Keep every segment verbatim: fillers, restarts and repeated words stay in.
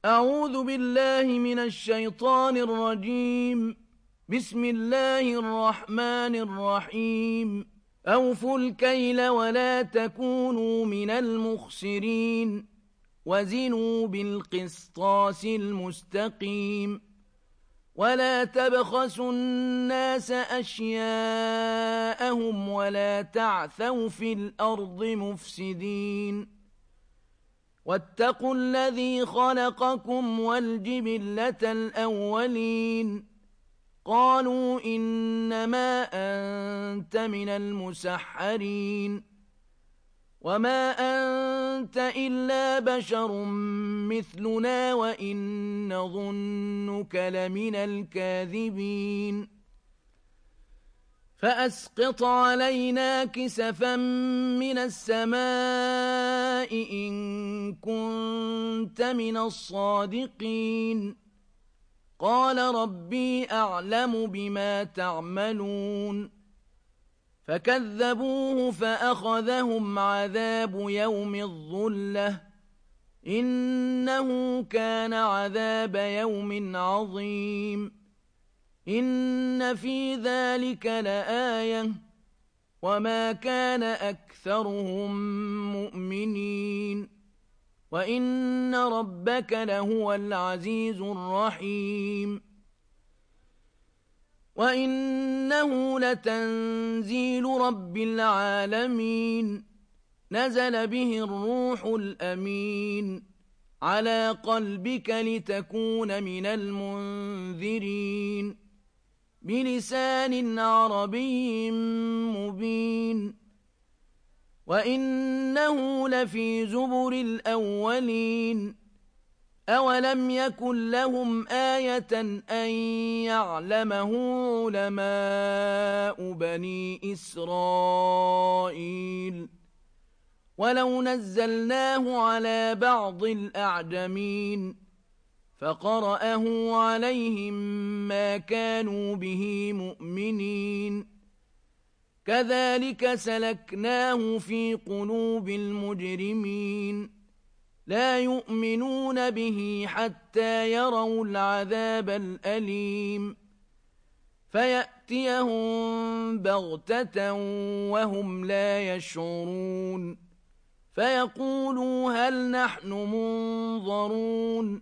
أعوذ بالله من الشيطان الرجيم. بسم الله الرحمن الرحيم. أوفوا الكيل ولا تكونوا من المخسرين وزنوا بالقسطاس المستقيم ولا تبخسوا الناس أشياءهم ولا تعثوا في الأرض مفسدين واتقوا الذي خلقكم والجبلة الأولين قالوا إنما أنت من المسحرين وما أنت إلا بشر مثلنا وإن نظنك لمن الكاذبين فأسقط علينا كسفا من السماء إن كنت من الصادقين قال ربي أعلم بما تعملون فكذبوه فأخذهم عذاب يوم الظلة إنه كان عذاب يوم عظيم إن في ذلك لآية وما كان أكثرهم مؤمنين وإن ربك لهو العزيز الرحيم وإنه لتنزيل رب العالمين نزل به الروح الأمين على قلبك لتكون من المنذرين بلسان عربي مبين وإنه لفي زبر الأولين أولم يكن لهم آية أن يعلمه علماء بني إسرائيل ولو نزلناه على بعض الأعجمين فقرأه عليهم ما كانوا به مؤمنين كذلك سلكناه في قلوب المجرمين لا يؤمنون به حتى يروا العذاب الأليم فيأتيهم بغتة وهم لا يشعرون فيقولوا هل نحن منظرون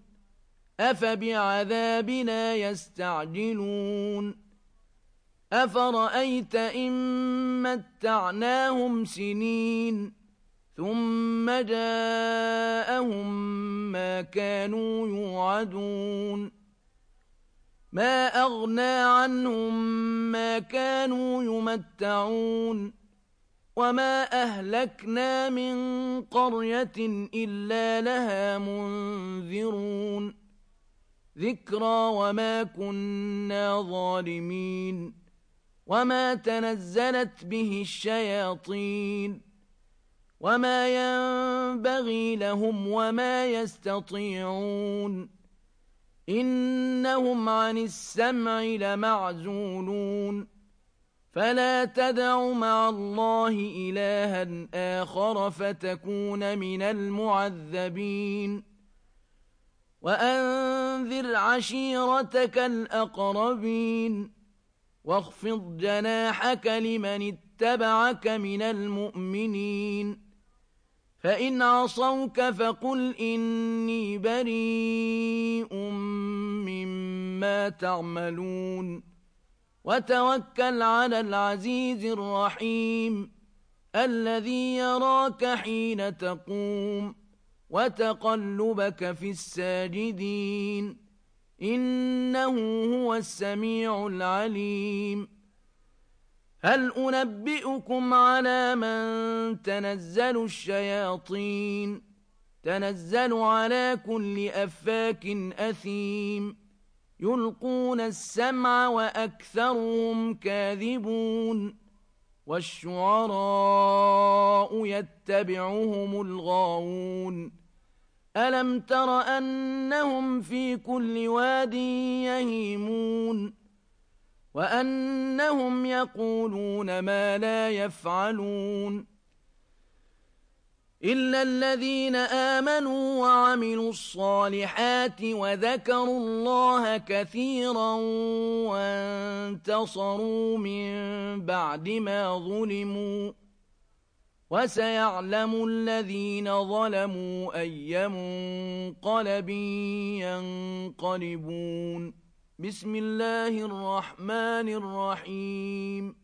أفبعذابنا يستعجلون أفرأيت إن متعناهم سنين ثم جاءهم ما كانوا يوعدون ما أغنى عنهم ما كانوا يمتعون وما أهلكنا من قرية إلا لها منذرون ذكرى وما كنا ظالمين وما تنزلت به الشياطين وما ينبغي لهم وما يستطيعون إنهم عن السمع لمعزولون فلا تدع مع الله إلها آخر فتكون من المعذبين وأنذر عشيرتك الأقربين واخفض جناحك لمن اتبعك من المؤمنين فإن عصوك فقل إني بريء مما تعملون وتوكل على العزيز الرحيم الذي يراك حين تقوم وتقلبك في الساجدين إنه هو السميع العليم هل أنبئكم على من تنزل الشياطين تنزل على كل أفاك أثيم يلقون السمع وأكثرهم كاذبون والشعراء يتبعهم الغاوون ألم تر أنهم في كل واد يهيمون وأنهم يقولون ما لا يفعلون إلا الذين آمنوا وعملوا الصالحات وذكروا الله كثيرا وانتصروا من بعد ما ظلموا وسيعلم الذين ظلموا أي منقلب ينقلبون. بسم الله الرحمن الرحيم.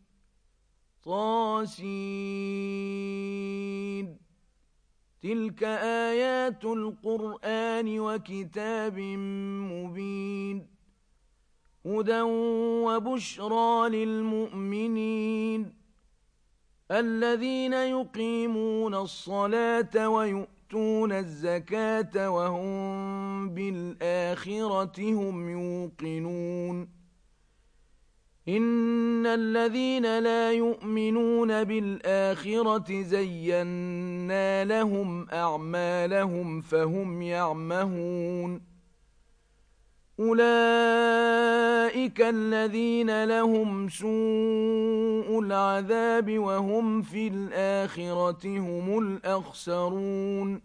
طاسين. تلك آيات القرآن وكتاب مبين. هدى وبشرى للمؤمنين الذين يقيمون الصلاة ويؤتون الزكاة وهم بالآخرة هم يوقنون. إن الذين لا يؤمنون بالآخرة زينا لهم أعمالهم فهم يعمهون. أولئك الذين لهم سوء العذاب وهم في الآخرة هم الأخسرون.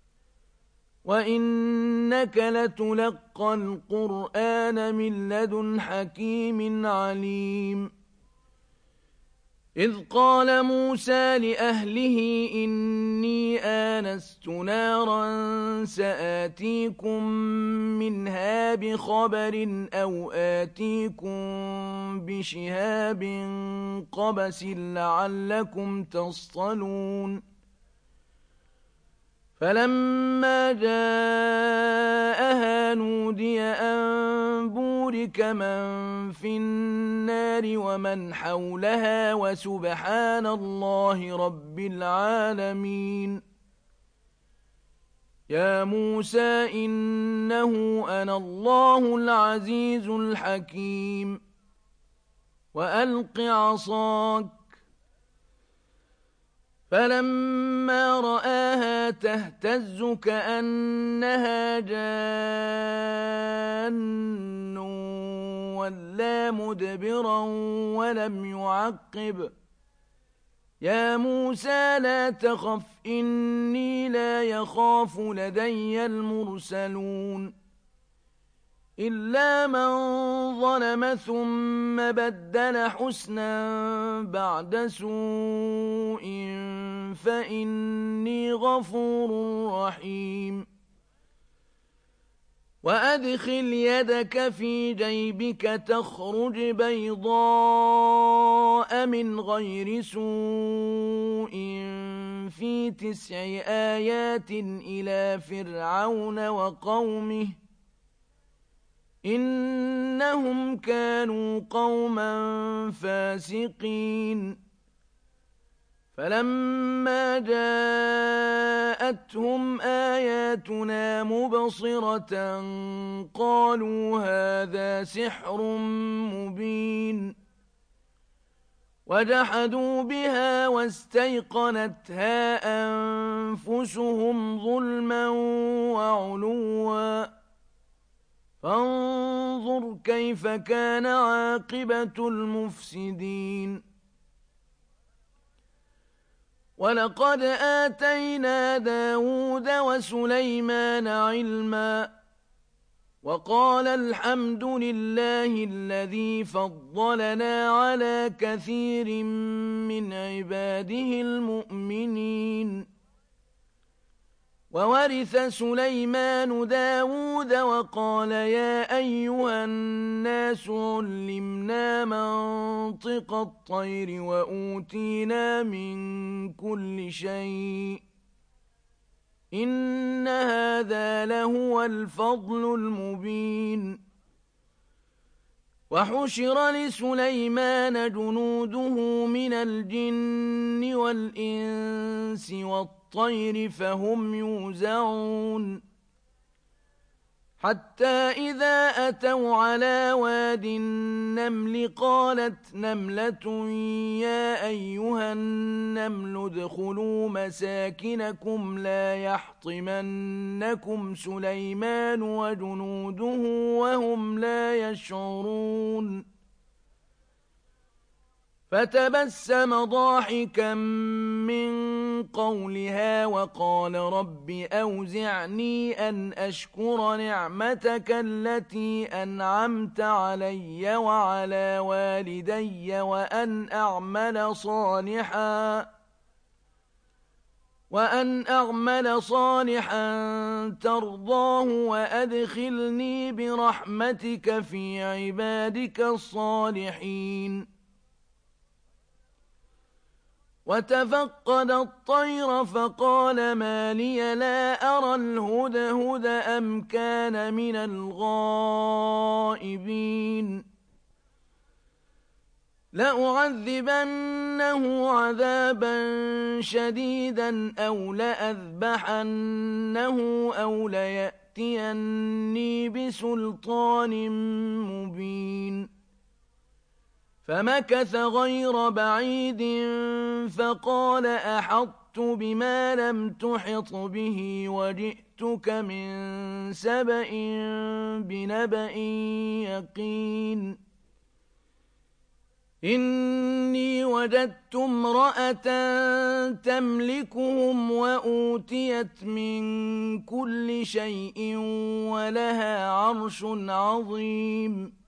وإنك لتلقى القرآن من لدن حكيم عليم. إذ قال موسى لأهله إني آنست نارا سآتيكم منها بخبر أو آتيكم بشهاب قبس لعلكم تصطلون. فلما جاءها نودي أن بورك من في النار ومن حولها وسبحان الله رب العالمين. يا موسى إنه أنا الله العزيز الحكيم. وألق عصاك. فلما رآها تهتز كأنها جان ولا مدبرا ولم يعقب. يا موسى لا تخف إني لا يخاف لدي المرسلون. إلا من ظلم ثم بدل حسنا بعد سوء فإني غفور رحيم. وأدخل يدك في جيبك تخرج بيضاء من غير سوء في تسع آيات إلى فرعون وقومه إنهم كانوا قوما فاسقين. فلما جاءتهم آياتنا مبصرة قالوا هذا سحر مبين. وجحدوا بها واستيقنتها أنفسهم ظلما وعلوا فانظر كيف كان عاقبة المفسدين. ولقد آتينا داود وسليمان علما وقال الحمد لله الذي فضلنا على كثير من عباده المؤمنين. وورث سليمان داود وقال يا أيها الناس علمنا منطق الطير وأوتينا من كل شيء إن هذا لهو الفضل المبين. وحشر لسليمان جنوده من الجن والإنس والطير الطير فهم يوزعون. حتى إذا أتوا على واد النمل قالت نملة يا أيها النمل ادخلوا مساكنكم لا يحطمنكم سليمان وجنوده وهم لا يشعرون. فتبسم ضاحكا من قولها وقال رب أوزعني أن أشكر نعمتك التي أنعمت علي وعلى والدي وأن أعمل صالحا وأن أعمل صالحا ترضاه وأدخلني برحمتك في عبادك الصالحين. وتفقد الطير فقال ما لي لا أرى الهدهد أم كان من الغائبين لأعذبنه عذابا شديدا أو لأذبحنه أو ليأتيني بسلطان مبين فمكث غير بعيد فقال أحطت بما لم تحط به وجئتك من سبأ بنبأ يقين إني وجدت امرأة تملكهم وأوتيت من كل شيء ولها عرش عظيم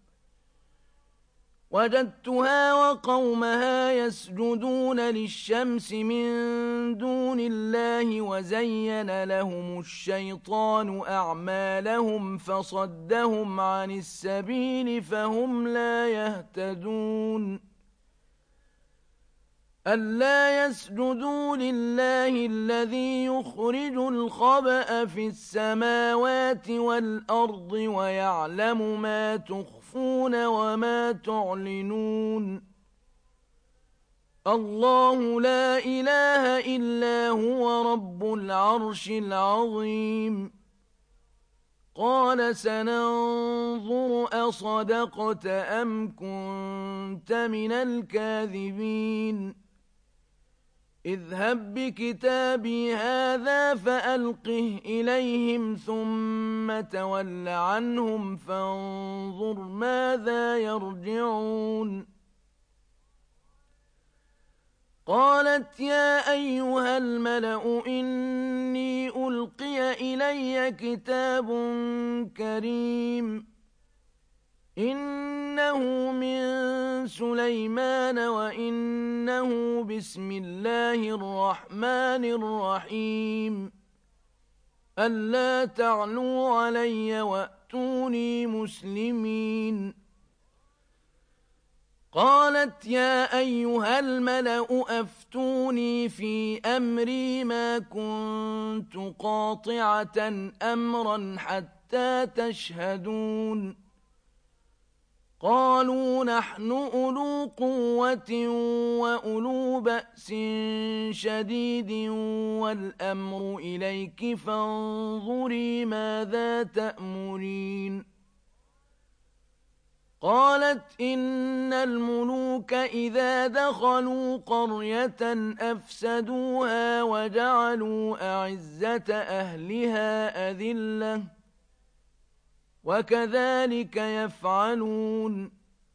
وجدتها وقومها يسجدون للشمس من دون الله وزين لهم الشيطان أعمالهم فصدهم عن السبيل فهم لا يهتدون ألا يسجدوا لله الذي يخرج الخبأ في السماوات والأرض ويعلم ما تخفون وما تعلنون الله لا إله إلا هو رب العرش العظيم قال سننظر أصدقت أم كنت من الكاذبين اذهب بكتابي هذا فألقه إليهم ثم تول عنهم فانظر ماذا يرجعون قالت يا أيها الملأ إني ألقي إلي كتاب كريم إنه من سليمان وإنه بسم الله الرحمن الرحيم ألا تعلوا علي وأتوني مسلمين قالت يا أيها الملأ أفتوني في أمري ما كنت قاطعة أمرا حتى تشهدون قالوا نحن أولو قوة وأولو بأس شديد والأمر إليك فانظري ماذا تأمرين قالت إن الملوك إذا دخلوا قرية أفسدوها وجعلوا أعزة أهلها أذلة وكذلك يفعلون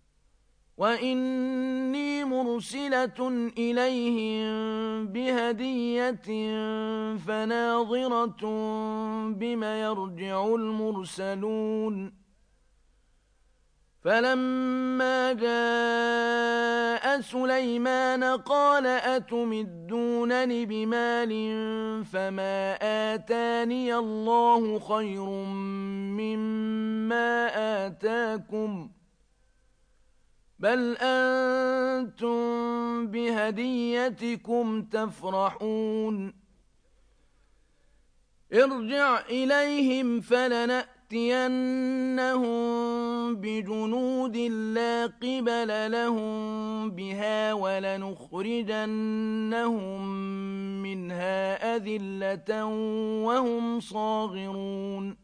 وإني مرسلة إليهم بهدية فناظرة بما يرجع المرسلون فلما جاء سليمان قال أتمدونني بمال فما آتاني الله خير مما آتاكم بل أنتم بهديتكم تفرحون ارجع إليهم فلنأتينهم بجنود لا قبل لهم بها ولنخرجنهم منها أذلة وهم صاغرون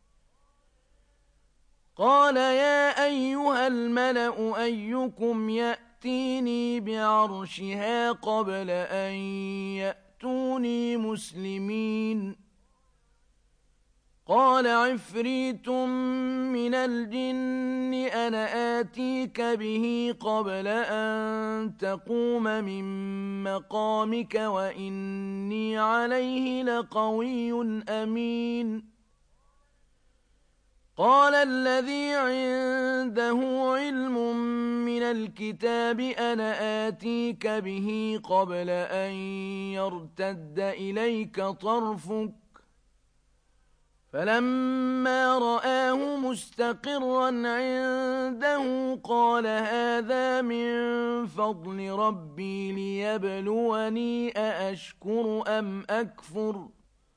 قال يا أيها الملأ أيكم يأتيني بعرشها قبل أن يأتوني مسلمين قال عفريت من الجن أنا آتيك به قبل أن تقوم من مقامك وإني عليه لقوي أمين. قال الذي عنده علم من الكتاب أنا آتيك به قبل أن يرتد إليك طرفك فلما رآه مستقرا عنده قال هذا من فضل ربي ليبلوني أأشكر أم أكفر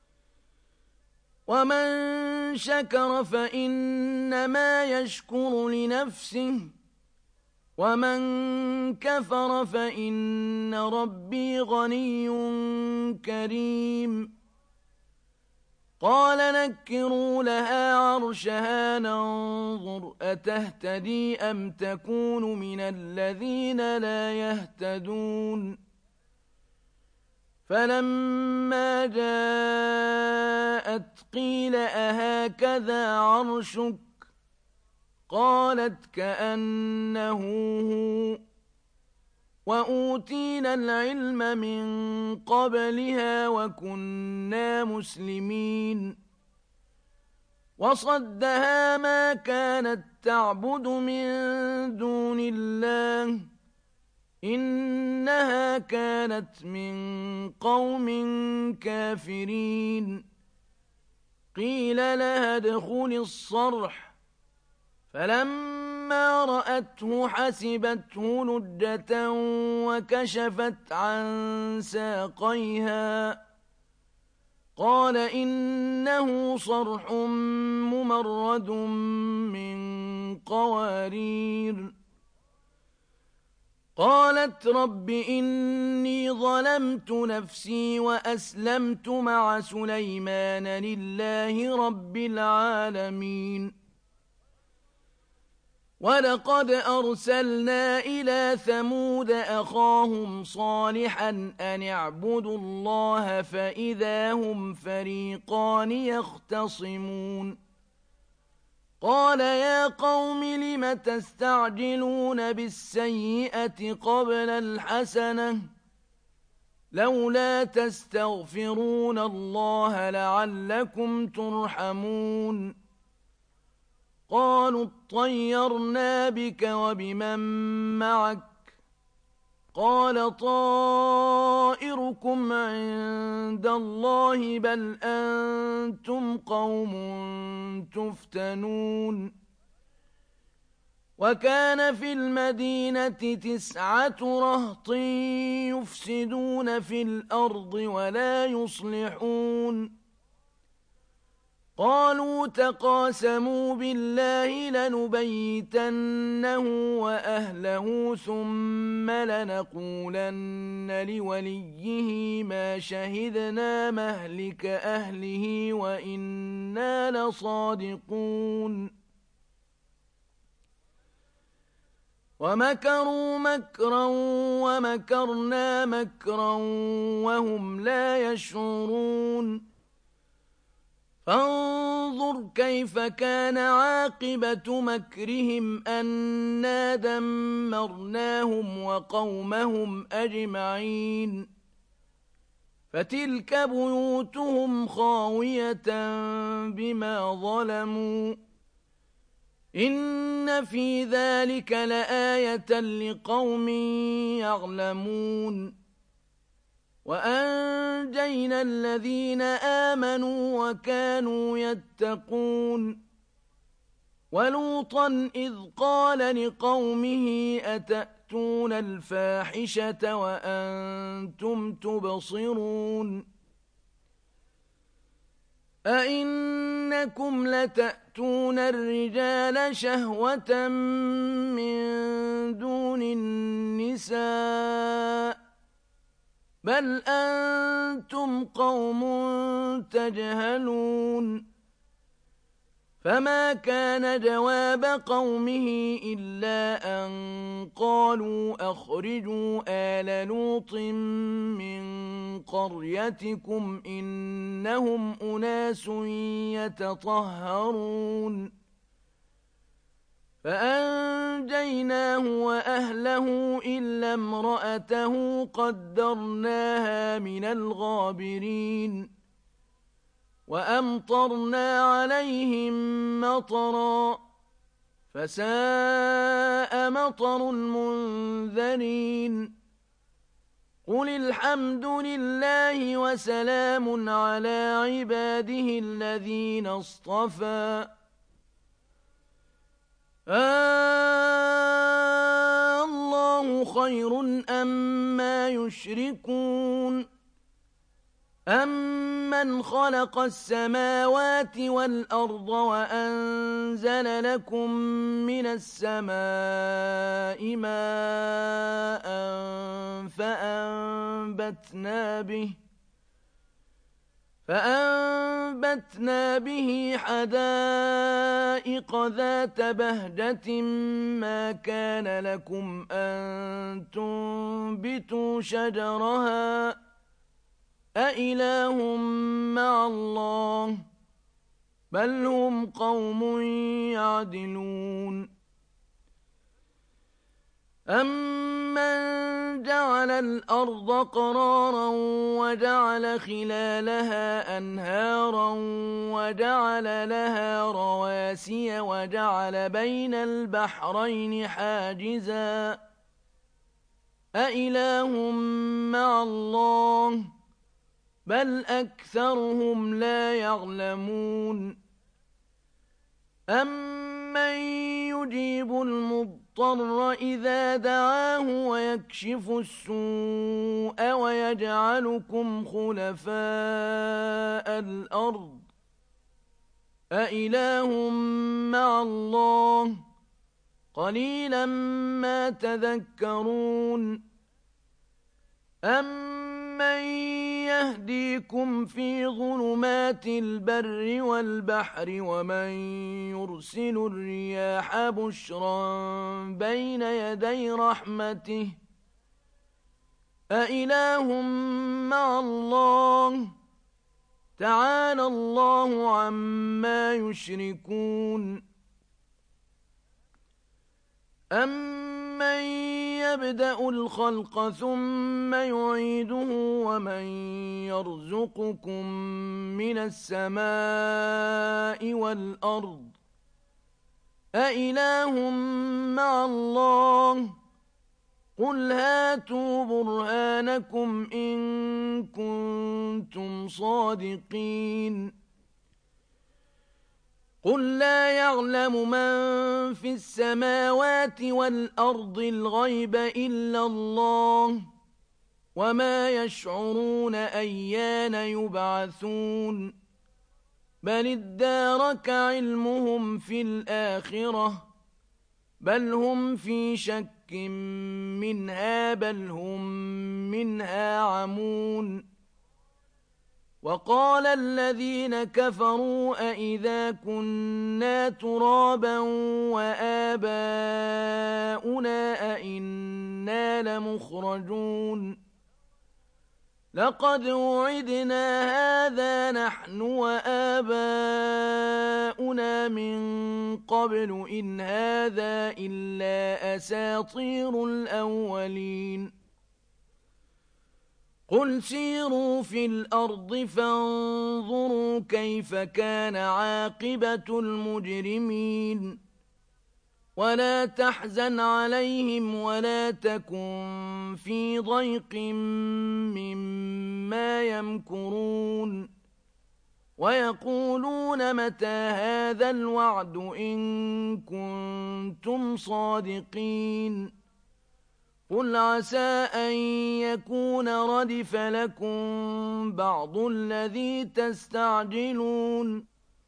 ومن شكر فإنما يشكر لنفسه ومن كفر فإن ربي غني كريم. قال نكروا لها عرشها ننظر أتهتدي أم تكون من الذين لا يهتدون. فلما جاءت قيل أهكذا عرشك قالت كأنه هو وأوتينا العلم من قبلها وكنا مسلمين. وصدها ما كانت تعبد من دون الله إنها كانت من قوم كافرين. قيل لها ادخل الصرح فلما رأته حسبته لجة وكشفت عن ساقيها قال إنه صرح ممرد من قوارير. قالت رب إني ظلمت نفسي وأسلمت مع سليمان لله رب العالمين. ولقد أرسلنا إلى ثمود أخاهم صالحا أن اعبدوا الله فإذا هم فريقان يختصمون. قال يا قوم لم تستعجلون بالسيئة قبل الحسنة لولا تستغفرون الله لعلكم ترحمون. قالوا اطيرنا بك وبمن معك قال طائركم عند الله بل أنتم قوم تفتنون. وكان في المدينة تسعة رهط يفسدون في الأرض ولا يصلحون. قالوا تقاسموا بالله لنبيتنه وأهله ثم لنقولن لوليه ما شهدنا مهلك أهله وإنا لصادقون. ومكروا مكرا ومكرنا مكرا وهم لا يشعرون. فانظر كيف كان عاقبة مكرهم أنا دمرناهم وقومهم أجمعين. فتلك بيوتهم خاوية بما ظلموا إن في ذلك لآية لقوم يعلمون. وأنجينا الذين آمنوا وكانوا يتقون. ولوطا إذ قال لقومه أتأتون الفاحشة وأنتم تبصرون أئنكم لتأتون الرجال شهوة من دون النساء بل أنتم قوم تجهلون. فما كان جواب قومه إلا أن قالوا أخرجوا آل لوط من قريتكم إنهم أناس يتطهرون. فأنجيناه وأهله إلا امرأته قدرناها من الغابرين وأمطرنا عليهم مطرا فساء مطر المنذرين قل الحمد لله وسلام على عباده الذين اصطفى آه الله خير أما يشركون أمن خلق السماوات والأرض وأنزل لكم من السماء ماء فأنبتنا به فأنبتنا به حدائق ذات بهجة ما كان لكم أن تنبتوا شجرها أإله مع الله بل هم قوم يعدلون أمن جعل الأرض قرارا وجعل خلالها أنهارا وجعل لها رواسي وجعل بين البحرين حاجزا أإله مع الله بل أكثرهم لا يعلمون أمن يجيب المضطر إذا دعاه ويكشف السوء ويجعلكم خلفاء الأرض أإله مع الله قليلا ما تذكرون أمن يهديكم في ظلمات البر والبحر ومن يرسل الرياح بشرا بين يدي رحمته أإله مع الله تعالى الله عما يشركون أمن يبدأ الخلق ثم يعيده ومن يرزقكم من السماء والأرض أإله مع الله قل هاتوا برهانكم إن كنتم صادقين قل لا يعلم من في السماوات والأرض الغيب إلا الله وما يشعرون أيان يبعثون بل ادارك علمهم في الآخرة بل هم في شك منها بل هم منها عمون وقال الذين كفروا أئذا كنا ترابا وآباؤنا أئنا لمخرجون لقد وعدنا هذا نحن وآباؤنا من قبل إن هذا إلا أساطير الأولين قل سيروا في الأرض فانظروا كيف كان عاقبة المجرمين ولا تحزن عليهم ولا تكن في ضيق مما يمكرون ويقولون متى هذا الوعد إن كنتم صادقين قل عسى أن يكون ردف لكم بعض الذي تستعجلون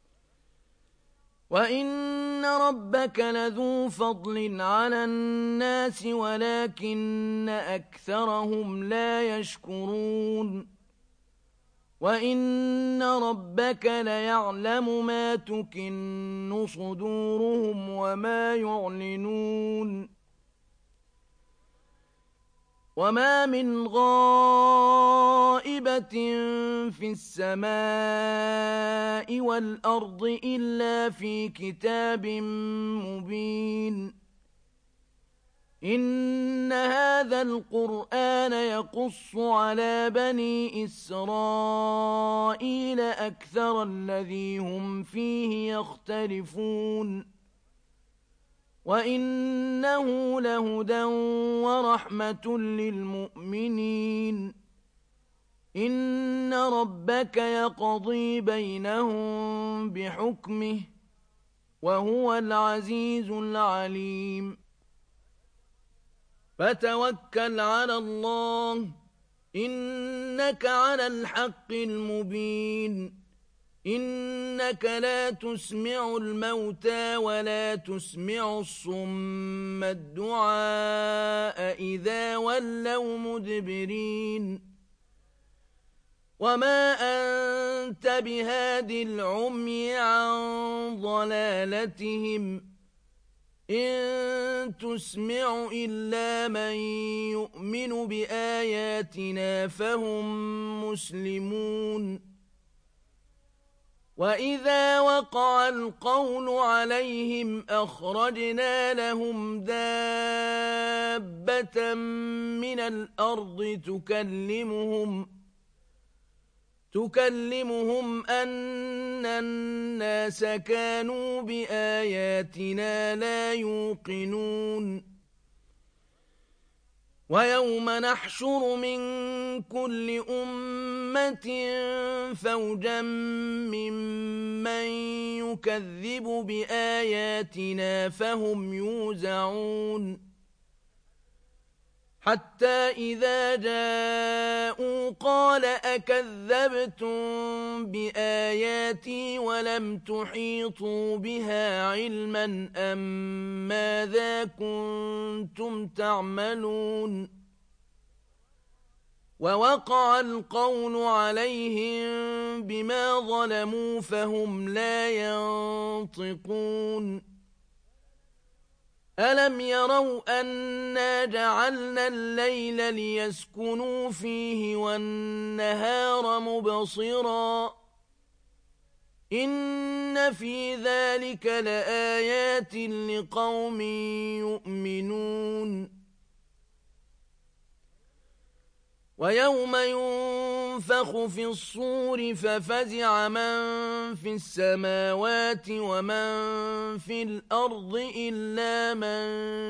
وإن ربك لذو فضل على الناس ولكن أكثرهم لا يشكرون وإن ربك ليعلم ما تكن صدورهم وما يعلنون وما من غائبة في السماء والأرض إلا في كتاب مبين إن هذا القرآن يقص على بني إسرائيل أكثر الذي هم فيه يختلفون وإنه لهدى ورحمة للمؤمنين إن ربك يقضي بينهم بحكمه وهو العزيز العليم فتوكل على الله إنك على الحق المبين إنك لا تسمع الموتى ولا تسمع الصم الدعاء إذا ولوا مدبرين وما أنت بهاد العمي عن ضلالتهم إن تسمع إلا من يؤمن بآياتنا فهم مسلمون وإذا وقع القول عليهم أخرجنا لهم دابة من الأرض تكلمهم تكلمهم أن الناس كانوا بآياتنا لا يوقنون ويوم نحشر من كل أمة فوجا ممن يكذب بآياتنا فهم يوزعون حتى إذا جاءوا قال أكذبتم بآياتي ولم تحيطوا بها علما أم ماذا كنتم تعملون ووقع القول عليهم بما ظلموا فهم لا ينطقون ألم يروا أنا جعلنا الليل ليسكنوا فيه والنهار مبصرا إن في ذلك لآيات لقوم يؤمنون ويوم ينفخ في الصور ففزع من في السماوات ومن في الأرض إلا من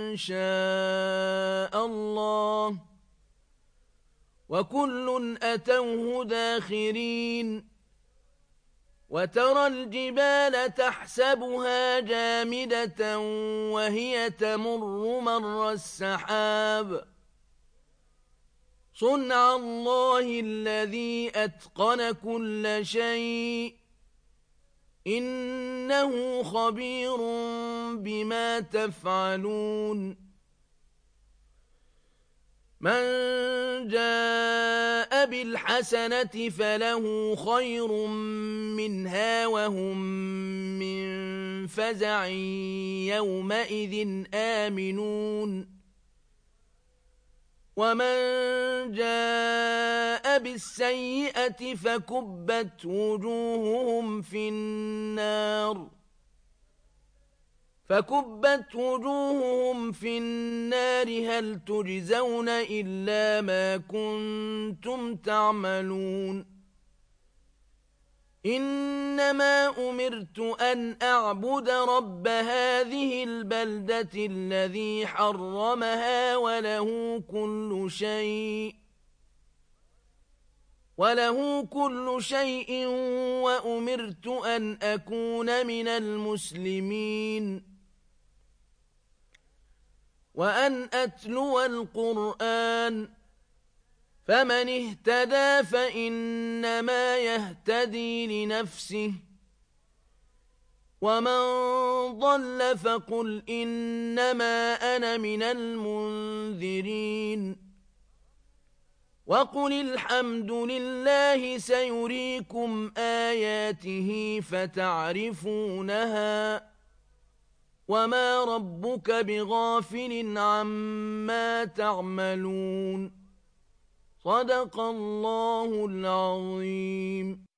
شاء الله وكل أتوه داخرين وترى الجبال تحسبها جامدة وهي تمر مر السحاب صنع الله الذي أتقن كل شيء إنه خبير بما تفعلون من جاء بالحسنة فله خير منها وهم من فزع يومئذ آمنون ومن جاء بالسيئة فكبت وجوههم في النار فكبت وجوههم في النار هل تجزون إلا ما كنتم تعملون إنما أمرت أن أعبد رب هذه البلدة الذي حرمها وله كل شيء وله كل شيء وأمرت أن أكون من المسلمين وأن أتلو القرآن فمن اهتدى فإنما يهتدي لنفسه ومن ضل فقل إنما أنا من المنذرين وقل الحمد لله سيريكم آياته فتعرفونها وما ربك بغافل عما تعملون صدق الله العظيم.